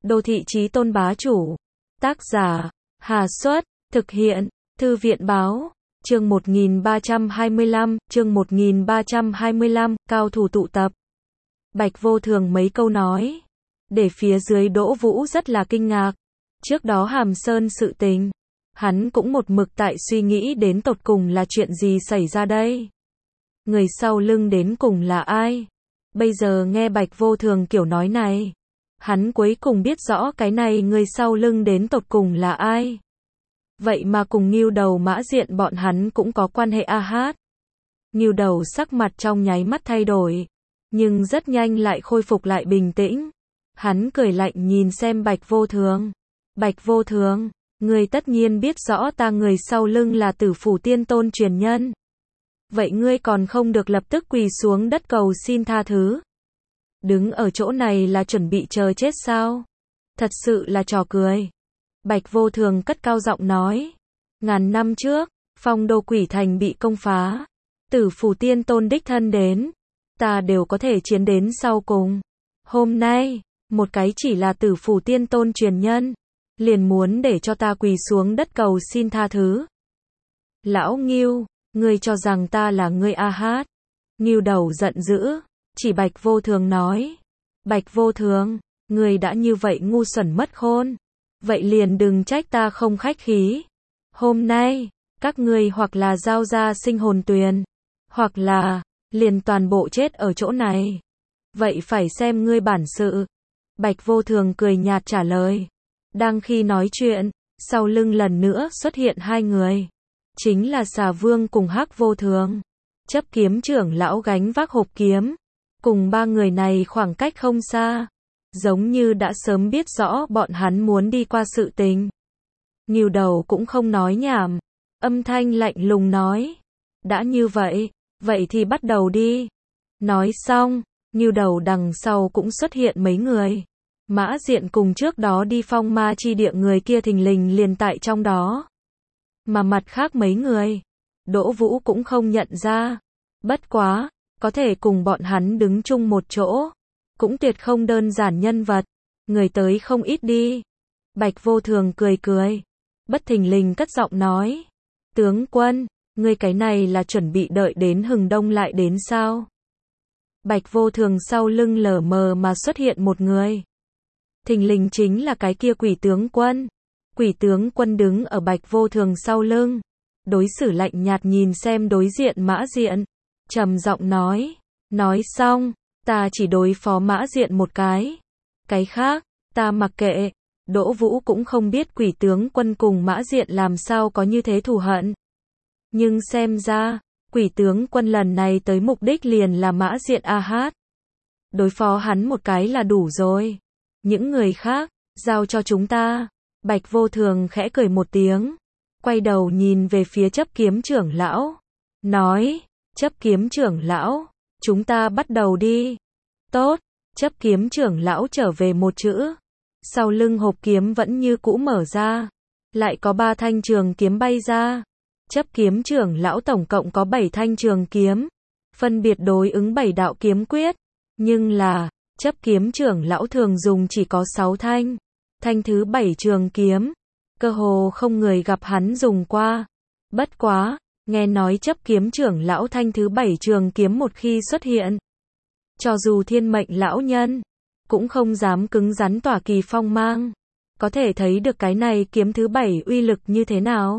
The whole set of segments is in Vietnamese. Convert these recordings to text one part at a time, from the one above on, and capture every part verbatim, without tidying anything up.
Đô thị chí tôn bá chủ. Tác giả, Hà Xuất, thực hiện, Thư viện Báo. Chương một nghìn ba trăm hai mươi lăm, chương một nghìn ba trăm hai mươi lăm, cao thủ tụ tập. Bạch Vô Thường mấy câu nói, để phía dưới Đỗ Vũ rất là kinh ngạc. Trước đó Hàm Sơn sự tình, hắn cũng một mực tại suy nghĩ đến tột cùng là chuyện gì xảy ra đây. Người sau lưng đến cùng là ai? Bây giờ nghe Bạch Vô Thường kiểu nói này, hắn cuối cùng biết rõ cái này người sau lưng đến tột cùng là ai. Vậy mà cùng Ngưu Đầu Mã Diện bọn hắn cũng có quan hệ a hát. Ngưu Đầu sắc mặt trong nháy mắt thay đổi, nhưng rất nhanh lại khôi phục lại bình tĩnh. Hắn cười lạnh nhìn xem Bạch Vô Thường. Bạch Vô Thường, ngươi tất nhiên biết rõ ta người sau lưng là Tử Phủ Tiên Tôn truyền nhân. Vậy ngươi còn không được lập tức quỳ xuống đất cầu xin tha thứ? Đứng ở chỗ này là chuẩn bị chờ chết sao? Thật sự là trò cười. Bạch Vô Thường cất cao giọng nói. Ngàn năm trước, Phong Đô Quỷ Thành bị công phá, Tử Phủ Tiên Tôn đích thân đến, ta đều có thể chiến đến sau cùng. Hôm nay, một cái chỉ là Tử Phủ Tiên Tôn truyền nhân, liền muốn để cho ta quỳ xuống đất cầu xin tha thứ. Lão Ngưu, ngươi cho rằng ta là ngươi a hát? Ngưu Đầu giận dữ, chỉ Bạch Vô Thường nói. Bạch Vô Thường, ngươi đã như vậy ngu xuẩn mất khôn, vậy liền đừng trách ta không khách khí. Hôm nay, các ngươi hoặc là giao ra sinh hồn tuyền, hoặc là liền toàn bộ chết ở chỗ này. Vậy phải xem ngươi bản sự. Bạch Vô Thường cười nhạt trả lời. Đang khi nói chuyện, sau lưng lần nữa xuất hiện hai người. Chính là Xà Vương cùng Hắc Vô Thường. Chấp kiếm trưởng lão gánh vác hộp kiếm. Cùng ba người này khoảng cách không xa. Giống như đã sớm biết rõ bọn hắn muốn đi qua sự tình. Ngưu Đầu cũng không nói nhảm. Âm thanh lạnh lùng nói. Đã như vậy, vậy thì bắt đầu đi. Nói xong, Ngưu Đầu đằng sau cũng xuất hiện mấy người. Mã Diện cùng trước đó đi phong ma chi địa người kia thình lình liền tại trong đó. Mà mặt khác mấy người, Đỗ Vũ cũng không nhận ra. Bất quá, có thể cùng bọn hắn đứng chung một chỗ, cũng tuyệt không đơn giản nhân vật. Người tới không ít đi. Bạch Vô Thường cười cười, bất thình lình cất giọng nói. Tướng quân, ngươi cái này là chuẩn bị đợi đến hừng đông lại đến sao? Bạch Vô Thường sau lưng lờ mờ mà xuất hiện một người. Thình lình chính là cái kia Quỷ tướng quân. Quỷ tướng quân đứng ở Bạch Vô Thường sau lưng, đối xử lạnh nhạt nhìn xem đối diện Mã Diện, trầm giọng nói. Nói xong, ta chỉ đối phó Mã Diện một cái. Cái khác, ta mặc kệ. Đỗ Vũ cũng không biết Quỷ tướng quân cùng Mã Diện làm sao có như thế thù hận. Nhưng xem ra, Quỷ tướng quân lần này tới mục đích liền là Mã Diện a hát. Đối phó hắn một cái là đủ rồi. Những người khác, giao cho chúng ta. Bạch Vô Thường khẽ cười một tiếng, quay đầu nhìn về phía chấp kiếm trưởng lão. Nói, chấp kiếm trưởng lão, chúng ta bắt đầu đi. Tốt, chấp kiếm trưởng lão trở về một chữ. Sau lưng hộp kiếm vẫn như cũ mở ra. Lại có ba thanh trường kiếm bay ra. Chấp kiếm trưởng lão tổng cộng có bảy thanh trường kiếm. Phân biệt đối ứng bảy đạo kiếm quyết. Nhưng là, chấp kiếm trưởng lão thường dùng chỉ có sáu thanh. Thanh thứ bảy trường kiếm, cơ hồ không người gặp hắn dùng qua. Bất quá, nghe nói chấp kiếm trưởng lão thanh thứ bảy trường kiếm một khi xuất hiện, cho dù thiên mệnh lão nhân, cũng không dám cứng rắn tỏa kỳ phong mang. Có thể thấy được cái này kiếm thứ bảy uy lực như thế nào.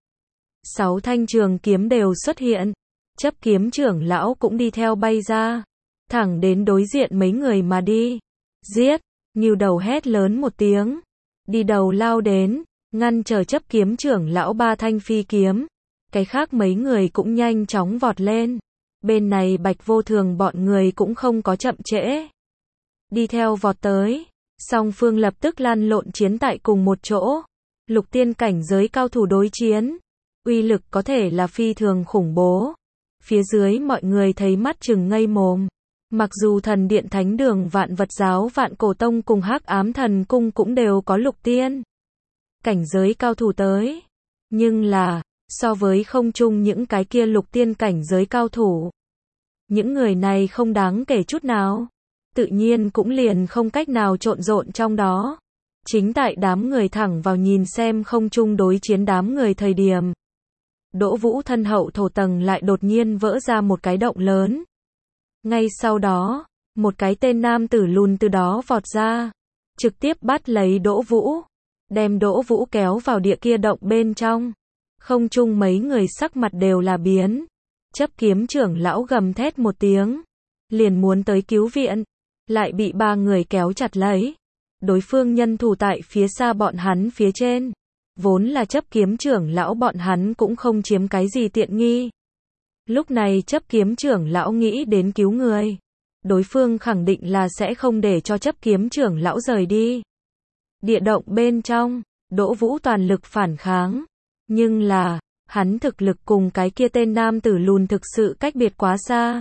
Sáu thanh trường kiếm đều xuất hiện, chấp kiếm trưởng lão cũng đi theo bay ra, thẳng đến đối diện mấy người mà đi. Giết! Ngưu Đầu hét lớn một tiếng, đi đầu lao đến, ngăn trở chấp kiếm trưởng lão ba thanh phi kiếm. Cái khác mấy người cũng nhanh chóng vọt lên. Bên này Bạch Vô Thường bọn người cũng không có chậm trễ. Đi theo vọt tới, song phương lập tức lăn lộn chiến tại cùng một chỗ. Lục tiên cảnh giới cao thủ đối chiến, uy lực có thể là phi thường khủng bố. Phía dưới mọi người thấy mắt trừng ngây mồm. Mặc dù thần điện thánh đường vạn vật giáo vạn cổ tông cùng hắc ám thần cung cũng đều có lục tiên cảnh giới cao thủ tới. Nhưng là, so với không chung những cái kia lục tiên cảnh giới cao thủ, những người này không đáng kể chút nào. Tự nhiên cũng liền không cách nào trộn rộn trong đó. Chính tại đám người thẳng vào nhìn xem không trung đối chiến đám người thời điểm. Đỗ Vũ thân hậu thổ tầng lại đột nhiên vỡ ra một cái động lớn. Ngay sau đó, một cái tên nam tử lùn từ đó vọt ra, trực tiếp bắt lấy Đỗ Vũ, đem Đỗ Vũ kéo vào địa kia động bên trong. Không trung mấy người sắc mặt đều là biến. Chấp kiếm trưởng lão gầm thét một tiếng, liền muốn tới cứu viện, lại bị ba người kéo chặt lấy. Đối phương nhân thủ tại phía xa bọn hắn phía trên. Vốn là chấp kiếm trưởng lão bọn hắn cũng không chiếm cái gì tiện nghi. Lúc này chấp kiếm trưởng lão nghĩ đến cứu người. Đối phương khẳng định là sẽ không để cho chấp kiếm trưởng lão rời đi. Địa động bên trong, Đỗ Vũ toàn lực phản kháng. Nhưng là, hắn thực lực cùng cái kia tên nam tử lùn thực sự cách biệt quá xa.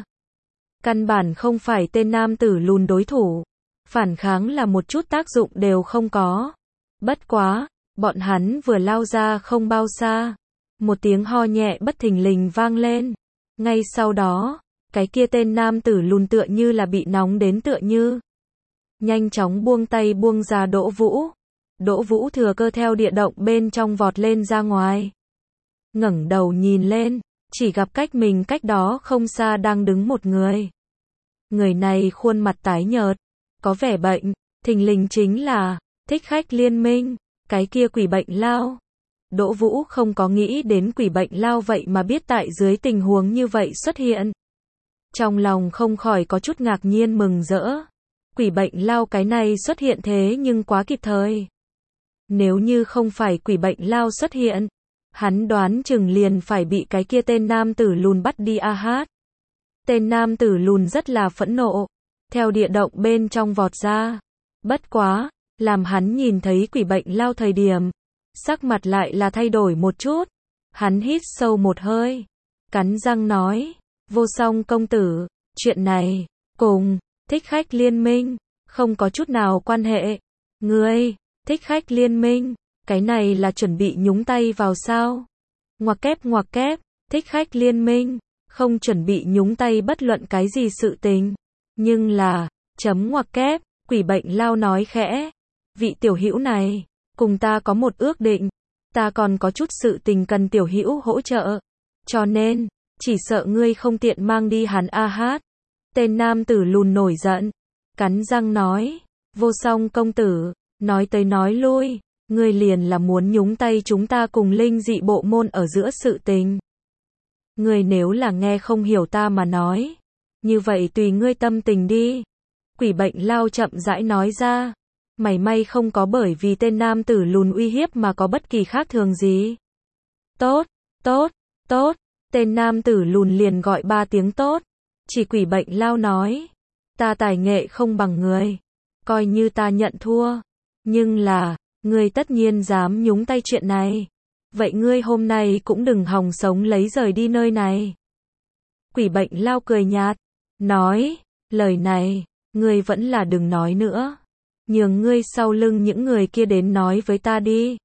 Căn bản không phải tên nam tử lùn đối thủ. Phản kháng là một chút tác dụng đều không có. Bất quá, bọn hắn vừa lao ra không bao xa. Một tiếng ho nhẹ bất thình lình vang lên. Ngay sau đó, cái kia tên nam tử lùn tựa như là bị nóng đến tựa như. Nhanh chóng buông tay buông ra Đỗ Vũ. Đỗ Vũ thừa cơ theo địa động bên trong vọt lên ra ngoài. Ngẩng đầu nhìn lên, chỉ gặp cách mình cách đó không xa đang đứng một người. Người này khuôn mặt tái nhợt, có vẻ bệnh, thình lình chính là Thích Khách Liên Minh, cái kia quỷ bệnh lao. Đỗ Vũ không có nghĩ đến quỷ bệnh lao vậy mà biết tại dưới tình huống như vậy xuất hiện. Trong lòng không khỏi có chút ngạc nhiên mừng rỡ. Quỷ bệnh lao cái này xuất hiện thế nhưng quá kịp thời. Nếu như không phải quỷ bệnh lao xuất hiện, hắn đoán chừng liền phải bị cái kia tên nam tử lùn bắt đi a hát. Tên nam tử lùn rất là phẫn nộ, theo địa động bên trong vọt ra. Bất quá, làm hắn nhìn thấy quỷ bệnh lao thời điểm, sắc mặt lại là thay đổi một chút. Hắn hít sâu một hơi, cắn răng nói, Vô Song công tử, chuyện này, cùng Thích Khách Liên Minh, không có chút nào quan hệ. Ngươi, Thích Khách Liên Minh, cái này là chuẩn bị nhúng tay vào sao? Ngoặc kép ngoặc kép, Thích Khách Liên Minh, không chuẩn bị nhúng tay bất luận cái gì sự tình. Nhưng là, chấm ngoặc kép, quỷ bệnh lao nói khẽ. Vị tiểu hữu này, cùng ta có một ước định. Ta còn có chút sự tình cần tiểu hữu hỗ trợ. Cho nên, chỉ sợ ngươi không tiện mang đi hắn a hát. Tên nam tử lùn nổi giận, cắn răng nói, Vô Song công tử, nói tới nói lui, ngươi liền là muốn nhúng tay chúng ta cùng linh dị bộ môn ở giữa sự tình. Ngươi nếu là nghe không hiểu ta mà nói, như vậy tùy ngươi tâm tình đi. Quỷ bệnh lao chậm rãi nói ra, mảy may không có bởi vì tên nam tử lùn uy hiếp mà có bất kỳ khác thường gì. Tốt, tốt, tốt, tên nam tử lùn liền gọi ba tiếng tốt. Chỉ quỷ bệnh lao nói, ta tài nghệ không bằng người, coi như ta nhận thua. Nhưng là, ngươi tất nhiên dám nhúng tay chuyện này. Vậy ngươi hôm nay cũng đừng hòng sống lấy rời đi nơi này. Quỷ bệnh lao cười nhạt, nói, lời này, ngươi vẫn là đừng nói nữa. Nhường ngươi sau lưng những người kia đến nói với ta đi.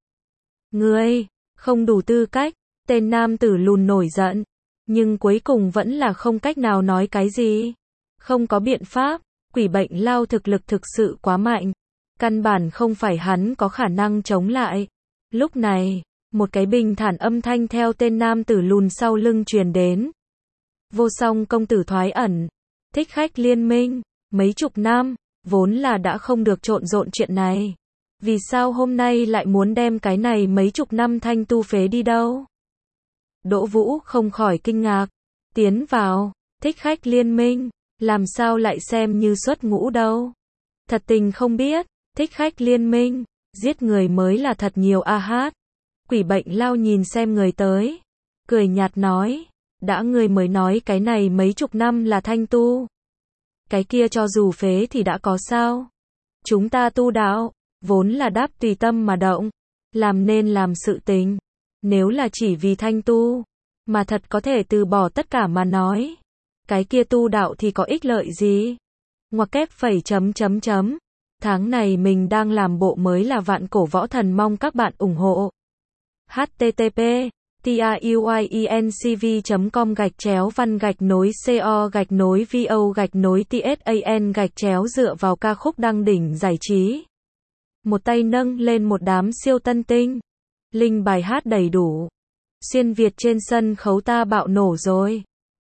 Ngươi, không đủ tư cách, tên nam tử lùn nổi giận. Nhưng cuối cùng vẫn là không cách nào nói cái gì. Không có biện pháp, quỷ bệnh lao thực lực thực sự quá mạnh. Căn bản không phải hắn có khả năng chống lại. Lúc này, một cái bình thản âm thanh theo tên nam tử lùn sau lưng truyền đến. Vô Song công tử thoái ẩn, Thích Khách Liên Minh, mấy chục năm, vốn là đã không được trộn rộn chuyện này. Vì sao hôm nay lại muốn đem cái này mấy chục năm thanh tu phế đi đâu? Đỗ Vũ không khỏi kinh ngạc, tiến vào, Thích Khách Liên Minh, làm sao lại xem như xuất ngũ đâu? Thật tình không biết, Thích Khách Liên Minh, giết người mới là thật nhiều a hát. Quỷ bệnh lao nhìn xem người tới, cười nhạt nói, đã người mới nói cái này mấy chục năm là thanh tu. Cái kia cho dù phế thì đã có sao? Chúng ta tu đạo, vốn là đáp tùy tâm mà động, làm nên làm sự tình. Nếu là chỉ vì thanh tu, mà thật có thể từ bỏ tất cả mà nói, cái kia tu đạo thì có ích lợi gì? Ngoặc kép phẩy chấm chấm chấm. Tháng này mình đang làm bộ mới là Vạn Cổ Võ Thần, mong các bạn ủng hộ. h t t p truyencv chấm com gạch chéo văn gạch nối co gạch nối vo gạch nối tsan gạch chéo dựa vào ca khúc đăng đỉnh giải trí. một tay nâng lên một đám siêu tân tinh. Linh bài hát đầy đủ. Xuyên Việt trên sân khấu ta bạo nổ rồi.